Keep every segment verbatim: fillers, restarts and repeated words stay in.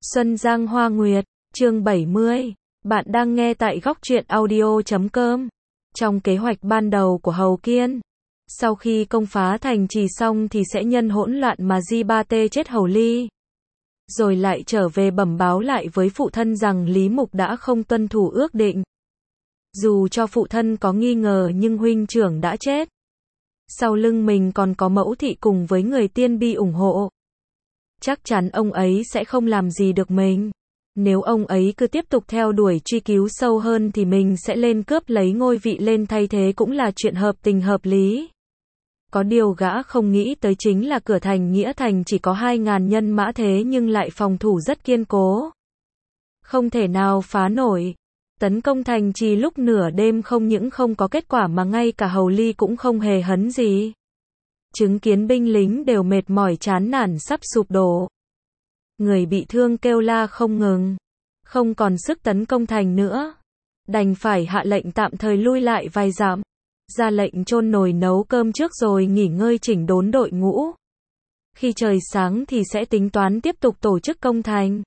Xuân Giang Hoa Nguyệt, chương bảy mươi. Bạn đang nghe tại góc truyện audio chấm com. Trong kế hoạch ban đầu của Hầu Kiên, sau khi công phá thành trì xong thì sẽ nhân hỗn loạn mà Di Ba Tê chết Hầu Ly. Rồi lại trở về bẩm báo lại với phụ thân rằng Lý Mục đã không tuân thủ ước định. Dù cho phụ thân có nghi ngờ nhưng huynh trưởng đã chết. Sau lưng mình còn có mẫu thị cùng với người tiên bi ủng hộ. Chắc chắn ông ấy sẽ không làm gì được mình. Nếu ông ấy cứ tiếp tục theo đuổi truy cứu sâu hơn thì mình sẽ lên cướp lấy ngôi vị lên thay thế cũng là chuyện hợp tình hợp lý. Có điều gã không nghĩ tới chính là cửa thành Nghĩa Thành chỉ có hai ngàn nhân mã thế nhưng lại phòng thủ rất kiên cố. Không thể nào phá nổi. Tấn công thành trì lúc nửa đêm không những không có kết quả mà ngay cả Hầu Ly cũng không hề hấn gì. Chứng kiến binh lính đều mệt mỏi chán nản sắp sụp đổ. Người bị thương kêu la không ngừng. Không còn sức tấn công thành nữa. Đành phải hạ lệnh tạm thời lui lại vài dặm. Ra lệnh chôn nồi nấu cơm trước rồi nghỉ ngơi chỉnh đốn đội ngũ. Khi trời sáng thì sẽ tính toán tiếp tục tổ chức công thành.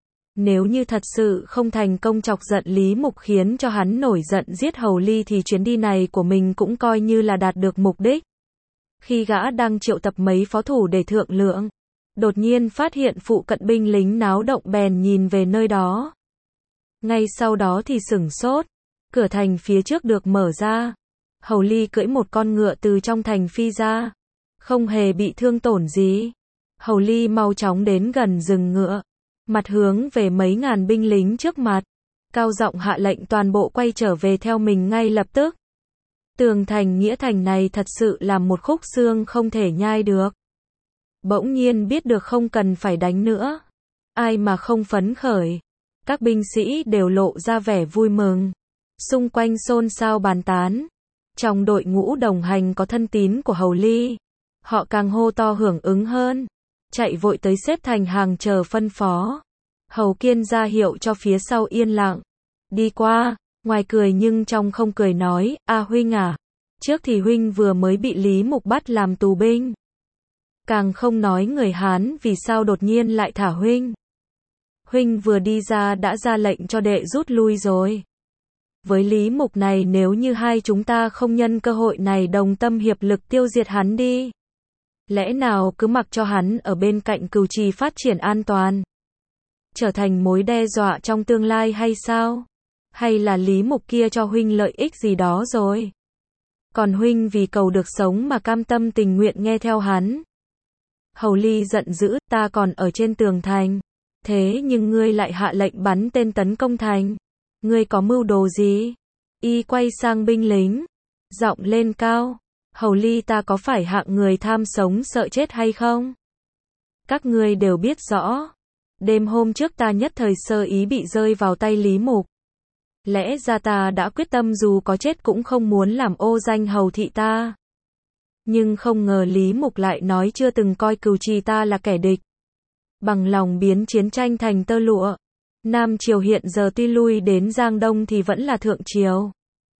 Nếu như thật sự không thành công chọc giận Lý Mục khiến cho hắn nổi giận giết Hầu Ly thì chuyến đi này của mình cũng coi như là đạt được mục đích. Khi gã đang triệu tập mấy phó thủ để thượng lượng, đột nhiên phát hiện phụ cận binh lính náo động bèn nhìn về nơi đó. Ngay sau đó thì sửng sốt, cửa thành phía trước được mở ra. Hầu Ly cưỡi một con ngựa từ trong thành phi ra, không hề bị thương tổn gì. Hầu Ly mau chóng đến gần dừng ngựa, mặt hướng về mấy ngàn binh lính trước mặt, cao giọng hạ lệnh toàn bộ quay trở về theo mình ngay lập tức. Tường thành Nghĩa Thành này thật sự là một khúc xương không thể nhai được. Bỗng nhiên biết được không cần phải đánh nữa. Ai mà không phấn khởi. Các binh sĩ đều lộ ra vẻ vui mừng. Xung quanh xôn xao bàn tán. Trong đội ngũ đồng hành có thân tín của Hầu Ly. Họ càng hô to hưởng ứng hơn. Chạy vội tới xếp thành hàng chờ phân phó. Hầu Kiên ra hiệu cho phía sau yên lặng. Đi qua. Ngoài cười nhưng trong không cười nói, a huynh à, trước thì huynh vừa mới bị Lý Mục bắt làm tù binh. Càng không nói người Hán vì sao đột nhiên lại thả huynh. Huynh vừa đi ra đã ra lệnh cho đệ rút lui rồi. Với Lý Mục này nếu như hai chúng ta không nhân cơ hội này đồng tâm hiệp lực tiêu diệt hắn đi. Lẽ nào cứ mặc cho hắn ở bên cạnh Cửu Trì phát triển an toàn. Trở thành mối đe dọa trong tương lai hay sao? Hay là Lý Mục kia cho huynh lợi ích gì đó rồi? Còn huynh vì cầu được sống mà cam tâm tình nguyện nghe theo hắn. Hầu Ly giận dữ, ta còn ở trên tường thành. Thế nhưng ngươi lại hạ lệnh bắn tên tấn công thành. Ngươi có mưu đồ gì? Y quay sang binh lính. Giọng lên cao. Hầu Ly ta có phải hạng người tham sống sợ chết hay không? Các ngươi đều biết rõ. Đêm hôm trước ta nhất thời sơ ý bị rơi vào tay Lý Mục. Lẽ ra ta đã quyết tâm dù có chết cũng không muốn làm ô danh hầu thị ta. Nhưng không ngờ Lý Mục lại nói chưa từng coi Cửu Trì ta là kẻ địch. Bằng lòng biến chiến tranh thành tơ lụa. Nam Triều hiện giờ tuy lui đến Giang Đông thì vẫn là Thượng Triều.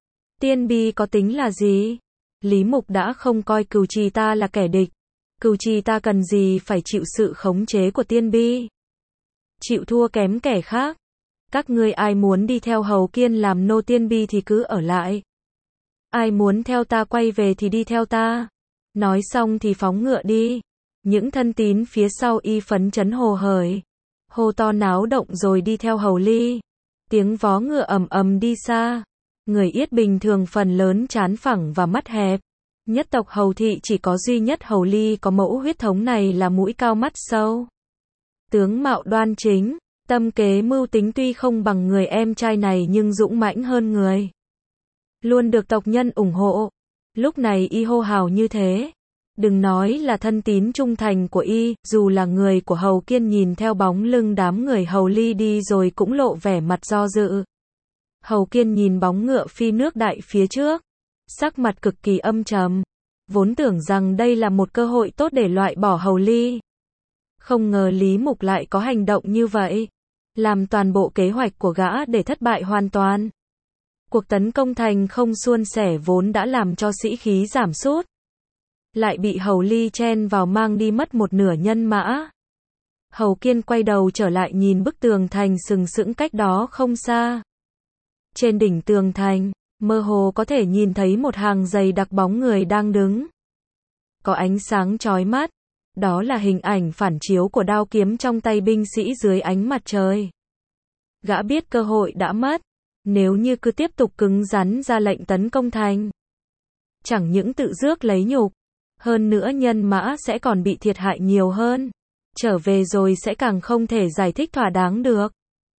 Tiên bi có tính là gì? Lý Mục đã không coi Cửu Trì ta là kẻ địch. Cửu Trì ta cần gì phải chịu sự khống chế của tiên bi? Chịu thua kém kẻ khác. Các ngươi ai muốn đi theo Hầu Kiên làm nô tiên bi thì cứ ở lại. Ai muốn theo ta quay về thì đi theo ta. Nói xong thì phóng ngựa đi. Những thân tín phía sau y phấn chấn hồ hởi. Hô to náo động rồi đi theo Hầu Ly. Tiếng vó ngựa ầm ầm đi xa. Người Yết bình thường phần lớn trán phẳng và mắt hẹp. Nhất tộc Hầu thị chỉ có duy nhất Hầu Ly có mẫu huyết thống này là mũi cao mắt sâu. Tướng mạo đoan chính. Tâm kế mưu tính tuy không bằng người em trai này nhưng dũng mãnh hơn người. Luôn được tộc nhân ủng hộ. Lúc này y hô hào như thế. Đừng nói là thân tín trung thành của y, dù là người của Hầu Kiên nhìn theo bóng lưng đám người Hầu Ly đi rồi cũng lộ vẻ mặt do dự. Hầu Kiên nhìn bóng ngựa phi nước đại phía trước. Sắc mặt cực kỳ âm trầm. Vốn tưởng rằng đây là một cơ hội tốt để loại bỏ Hầu Ly. Không ngờ Lý Mục lại có hành động như vậy. Làm toàn bộ kế hoạch của gã để thất bại hoàn toàn. Cuộc tấn công thành không suôn sẻ vốn đã làm cho sĩ khí giảm sút. Lại bị Hầu Ly chen vào mang đi mất một nửa nhân mã. Hầu Kiên quay đầu trở lại nhìn bức tường thành sừng sững cách đó không xa. Trên đỉnh tường thành, mơ hồ có thể nhìn thấy một hàng dày đặc bóng người đang đứng. Có ánh sáng chói mắt, đó là hình ảnh phản chiếu của đao kiếm trong tay binh sĩ dưới ánh mặt trời. Gã biết cơ hội đã mất, nếu như cứ tiếp tục cứng rắn ra lệnh tấn công thành, chẳng những tự rước lấy nhục, hơn nữa nhân mã sẽ còn bị thiệt hại nhiều hơn. Trở về rồi sẽ càng không thể giải thích thỏa đáng được.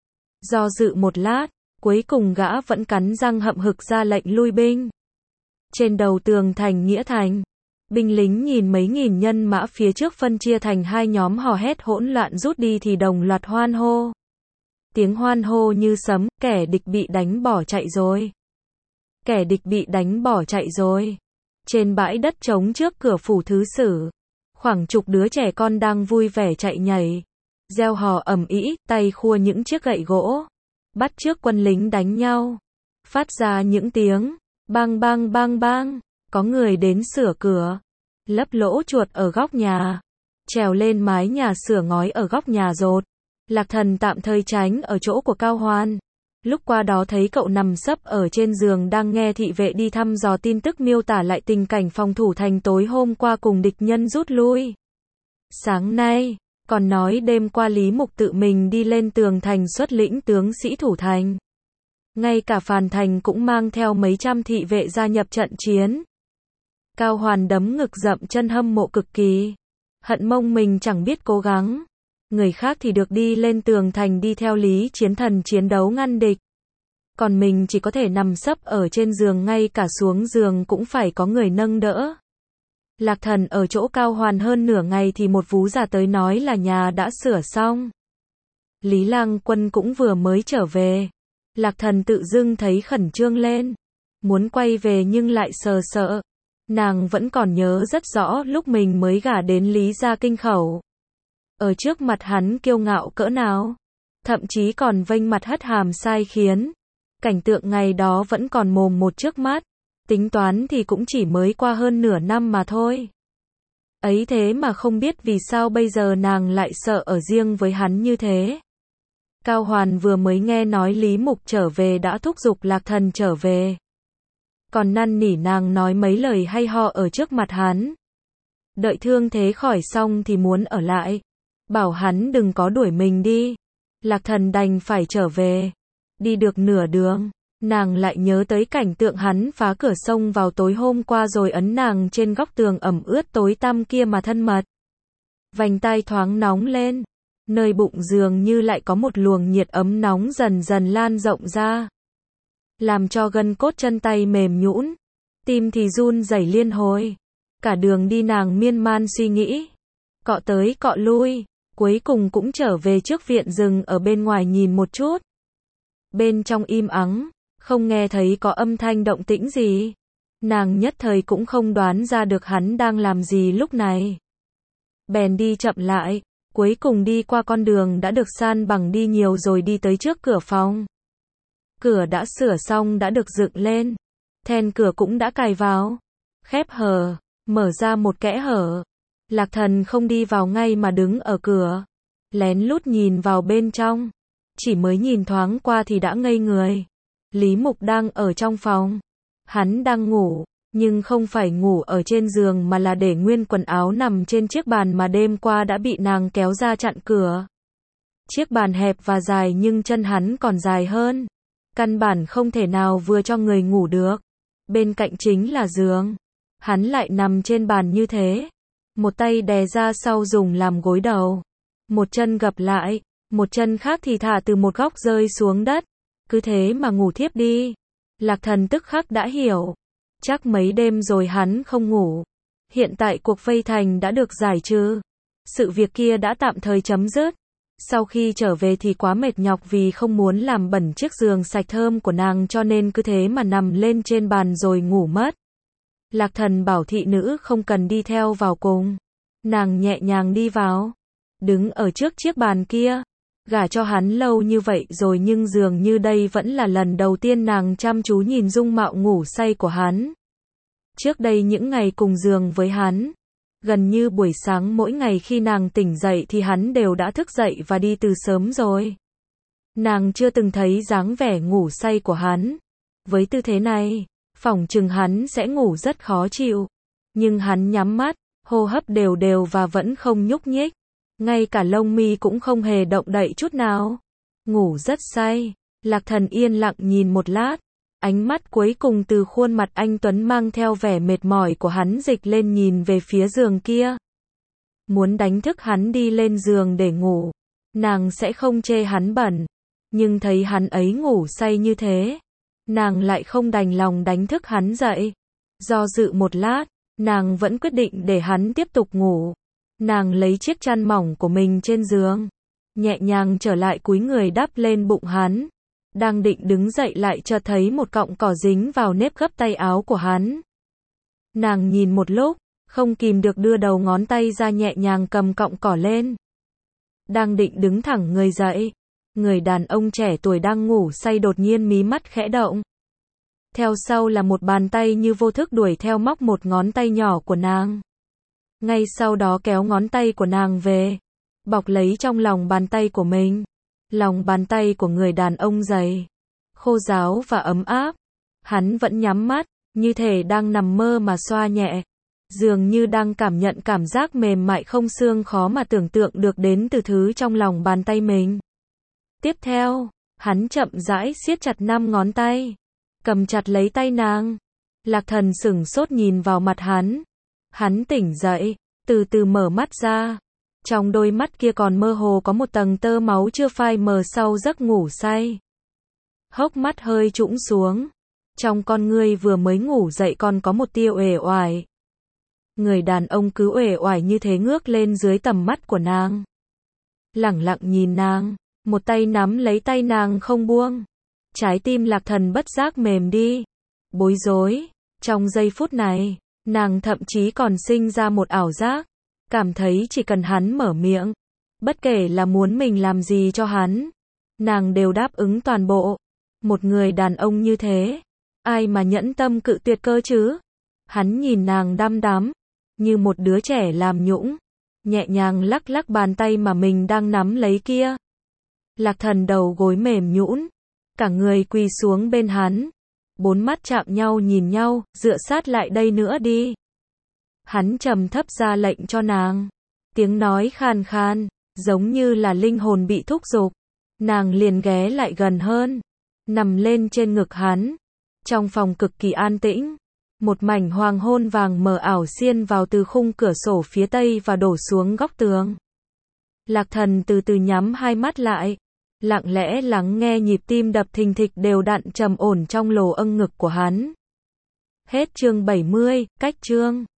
Do dự một lát, cuối cùng gã vẫn cắn răng hậm hực ra lệnh lui binh. Trên đầu tường thành Nghĩa Thành, binh lính nhìn mấy nghìn nhân mã phía trước phân chia thành hai nhóm hò hét hỗn loạn rút đi thì đồng loạt hoan hô. Tiếng hoan hô như sấm, kẻ địch bị đánh bỏ chạy rồi. Kẻ địch bị đánh bỏ chạy rồi. Trên bãi đất trống trước cửa phủ thứ sử, khoảng chục đứa trẻ con đang vui vẻ chạy nhảy, reo hò ầm ĩ, tay khua những chiếc gậy gỗ, bắt chước quân lính đánh nhau, phát ra những tiếng bang bang bang bang. Có người đến sửa cửa, lấp lỗ chuột ở góc nhà, trèo lên mái nhà sửa ngói ở góc nhà rột. Lạc Thần tạm thời tránh ở chỗ của Cao Hoan. Lúc qua đó thấy cậu nằm sấp ở trên giường đang nghe thị vệ đi thăm dò tin tức miêu tả lại tình cảnh phòng thủ thành tối hôm qua cùng địch nhân rút lui. Sáng nay, còn nói đêm qua Lý Mục tự mình đi lên tường thành xuất lĩnh tướng sĩ thủ thành. Ngay cả Phàn Thành cũng mang theo mấy trăm thị vệ gia nhập trận chiến. Cao Hoàn đấm ngực dậm chân hâm mộ cực kỳ. Hận mông mình chẳng biết cố gắng. Người khác thì được đi lên tường thành đi theo Lý Chiến Thần chiến đấu ngăn địch. Còn mình chỉ có thể nằm sấp ở trên giường, ngay cả xuống giường cũng phải có người nâng đỡ. Lạc Thần ở chỗ Cao Hoàn hơn nửa ngày thì một vú già tới nói là nhà đã sửa xong. Lý Lang Quân cũng vừa mới trở về. Lạc Thần tự dưng thấy khẩn trương lên. Muốn quay về nhưng lại sờ sợ. Nàng vẫn còn nhớ rất rõ lúc mình mới gả đến Lý gia Kinh Khẩu. Ở trước mặt hắn kiêu ngạo cỡ nào. Thậm chí còn vênh mặt hất hàm sai khiến. Cảnh tượng ngày đó vẫn còn mồm một trước mắt. Tính toán thì cũng chỉ mới qua hơn nửa năm mà thôi. Ấy thế mà không biết vì sao bây giờ nàng lại sợ ở riêng với hắn như thế. Cao Hoàn vừa mới nghe nói Lý Mục trở về đã thúc giục Lạc Thần trở về. Còn năn nỉ nàng nói mấy lời hay ho ở trước mặt hắn. Đợi thương thế khỏi xong thì muốn ở lại. Bảo hắn đừng có đuổi mình đi. Lạc Thần đành phải trở về. Đi được nửa đường, nàng lại nhớ tới cảnh tượng hắn phá cửa sông vào tối hôm qua rồi ấn nàng trên góc tường ẩm ướt tối tăm kia mà thân mật. Vành tai thoáng nóng lên. Nơi bụng dường như lại có một luồng nhiệt ấm nóng dần dần lan rộng ra. Làm cho gân cốt chân tay mềm nhũn. Tim thì run rẩy liên hồi. Cả đường đi nàng miên man suy nghĩ. Cọ tới cọ lui. Cuối cùng cũng trở về trước viện rừng ở bên ngoài nhìn một chút. Bên trong im ắng. Không nghe thấy có âm thanh động tĩnh gì. Nàng nhất thời cũng không đoán ra được hắn đang làm gì lúc này. Bèn đi chậm lại. Cuối cùng đi qua con đường đã được san bằng đi nhiều rồi đi tới trước cửa phòng. Cửa đã sửa xong đã được dựng lên. Then cửa cũng đã cài vào. Khép hờ, mở ra một kẽ hở. Lạc Thần không đi vào ngay mà đứng ở cửa. Lén lút nhìn vào bên trong. Chỉ mới nhìn thoáng qua thì đã ngây người. Lý Mục đang ở trong phòng. Hắn đang ngủ. Nhưng không phải ngủ ở trên giường mà là để nguyên quần áo nằm trên chiếc bàn mà đêm qua đã bị nàng kéo ra chặn cửa. Chiếc bàn hẹp và dài nhưng chân hắn còn dài hơn. Căn bản không thể nào vừa cho người ngủ được. Bên cạnh chính là giường. Hắn lại nằm trên bàn như thế. Một tay đè ra sau dùng làm gối đầu. Một chân gập lại. Một chân khác thì thả từ một góc rơi xuống đất. Cứ thế mà ngủ thiếp đi. Lạc Thần tức khắc đã hiểu. Chắc mấy đêm rồi hắn không ngủ. Hiện tại cuộc vây thành đã được giải trừ. Sự việc kia đã tạm thời chấm dứt. Sau khi trở về thì quá mệt nhọc vì không muốn làm bẩn chiếc giường sạch thơm của nàng cho nên cứ thế mà nằm lên trên bàn rồi ngủ mất. Lạc Thần bảo thị nữ không cần đi theo vào cùng. Nàng nhẹ nhàng đi vào. Đứng ở trước chiếc bàn kia. Gả cho hắn lâu như vậy rồi nhưng dường như đây vẫn là lần đầu tiên nàng chăm chú nhìn dung mạo ngủ say của hắn. Trước đây những ngày cùng giường với hắn, Gần như buổi sáng mỗi ngày khi nàng tỉnh dậy thì hắn đều đã thức dậy và đi từ sớm rồi. Nàng chưa từng thấy dáng vẻ ngủ say của hắn. Với tư thế này, phỏng chừng hắn sẽ ngủ rất khó chịu. Nhưng hắn nhắm mắt, hô hấp đều đều và vẫn không nhúc nhích. Ngay cả lông mi cũng không hề động đậy chút nào. Ngủ rất say. Lạc Thần yên lặng nhìn một lát. Ánh mắt cuối cùng từ khuôn mặt anh Tuấn mang theo vẻ mệt mỏi của hắn dịch lên nhìn về phía giường kia. Muốn đánh thức hắn đi lên giường để ngủ. Nàng sẽ không chê hắn bẩn. Nhưng thấy hắn ấy ngủ say như thế. Nàng lại không đành lòng đánh thức hắn dậy. Do dự một lát, nàng vẫn quyết định để hắn tiếp tục ngủ. Nàng lấy chiếc chăn mỏng của mình trên giường. Nhẹ nhàng trở lại cúi người đắp lên bụng hắn. Đang định đứng dậy lại chợt thấy một cọng cỏ dính vào nếp gấp tay áo của hắn. Nàng nhìn một lúc, không kìm được đưa đầu ngón tay ra nhẹ nhàng cầm cọng cỏ lên. Đang định đứng thẳng người dậy, người đàn ông trẻ tuổi đang ngủ say đột nhiên mí mắt khẽ động. Theo sau là một bàn tay như vô thức đuổi theo móc một ngón tay nhỏ của nàng. Ngay sau đó kéo ngón tay của nàng về, bọc lấy trong lòng bàn tay của mình. Lòng bàn tay của người đàn ông dày, khô ráo và ấm áp. Hắn vẫn nhắm mắt, như thể đang nằm mơ mà xoa nhẹ. Dường như đang cảm nhận cảm giác mềm mại không xương khó mà tưởng tượng được đến từ thứ trong lòng bàn tay mình. Tiếp theo, hắn chậm rãi siết chặt năm ngón tay, cầm chặt lấy tay nàng. Lạc Thần sửng sốt nhìn vào mặt hắn. Hắn tỉnh dậy, từ từ mở mắt ra. Trong đôi mắt kia còn mơ hồ có một tầng tơ máu chưa phai mờ sau giấc ngủ say. Hốc mắt hơi trũng xuống. Trong con ngươi vừa mới ngủ dậy còn có một tia uể oải. Người đàn ông cứ uể oải như thế ngước lên dưới tầm mắt của nàng. Lẳng lặng nhìn nàng, một tay nắm lấy tay nàng không buông. Trái tim Lạc Thần bất giác mềm đi. Bối rối. Trong giây phút này, nàng thậm chí còn sinh ra một ảo giác. Cảm thấy chỉ cần hắn mở miệng, bất kể là muốn mình làm gì cho hắn, nàng đều đáp ứng toàn bộ. Một người đàn ông như thế, ai mà nhẫn tâm cự tuyệt cơ chứ? Hắn nhìn nàng đăm đắm, như một đứa trẻ làm nhũng, nhẹ nhàng lắc lắc bàn tay mà mình đang nắm lấy kia. Lạc Thần đầu gối mềm nhũn, cả người quỳ xuống bên hắn, bốn mắt chạm nhau nhìn nhau, dựa sát lại đây nữa đi. Hắn trầm thấp ra lệnh cho nàng. Tiếng nói khan khan, giống như là linh hồn bị thúc giục. Nàng liền ghé lại gần hơn, nằm lên trên ngực hắn. Trong phòng cực kỳ an tĩnh, một mảnh hoàng hôn vàng mờ ảo xiên vào từ khung cửa sổ phía tây và đổ xuống góc tường. Lạc Thần từ từ nhắm hai mắt lại, lặng lẽ lắng nghe nhịp tim đập thình thịch đều đặn trầm ổn trong lồ âng ngực của hắn. Hết chương bảy mươi, cách chương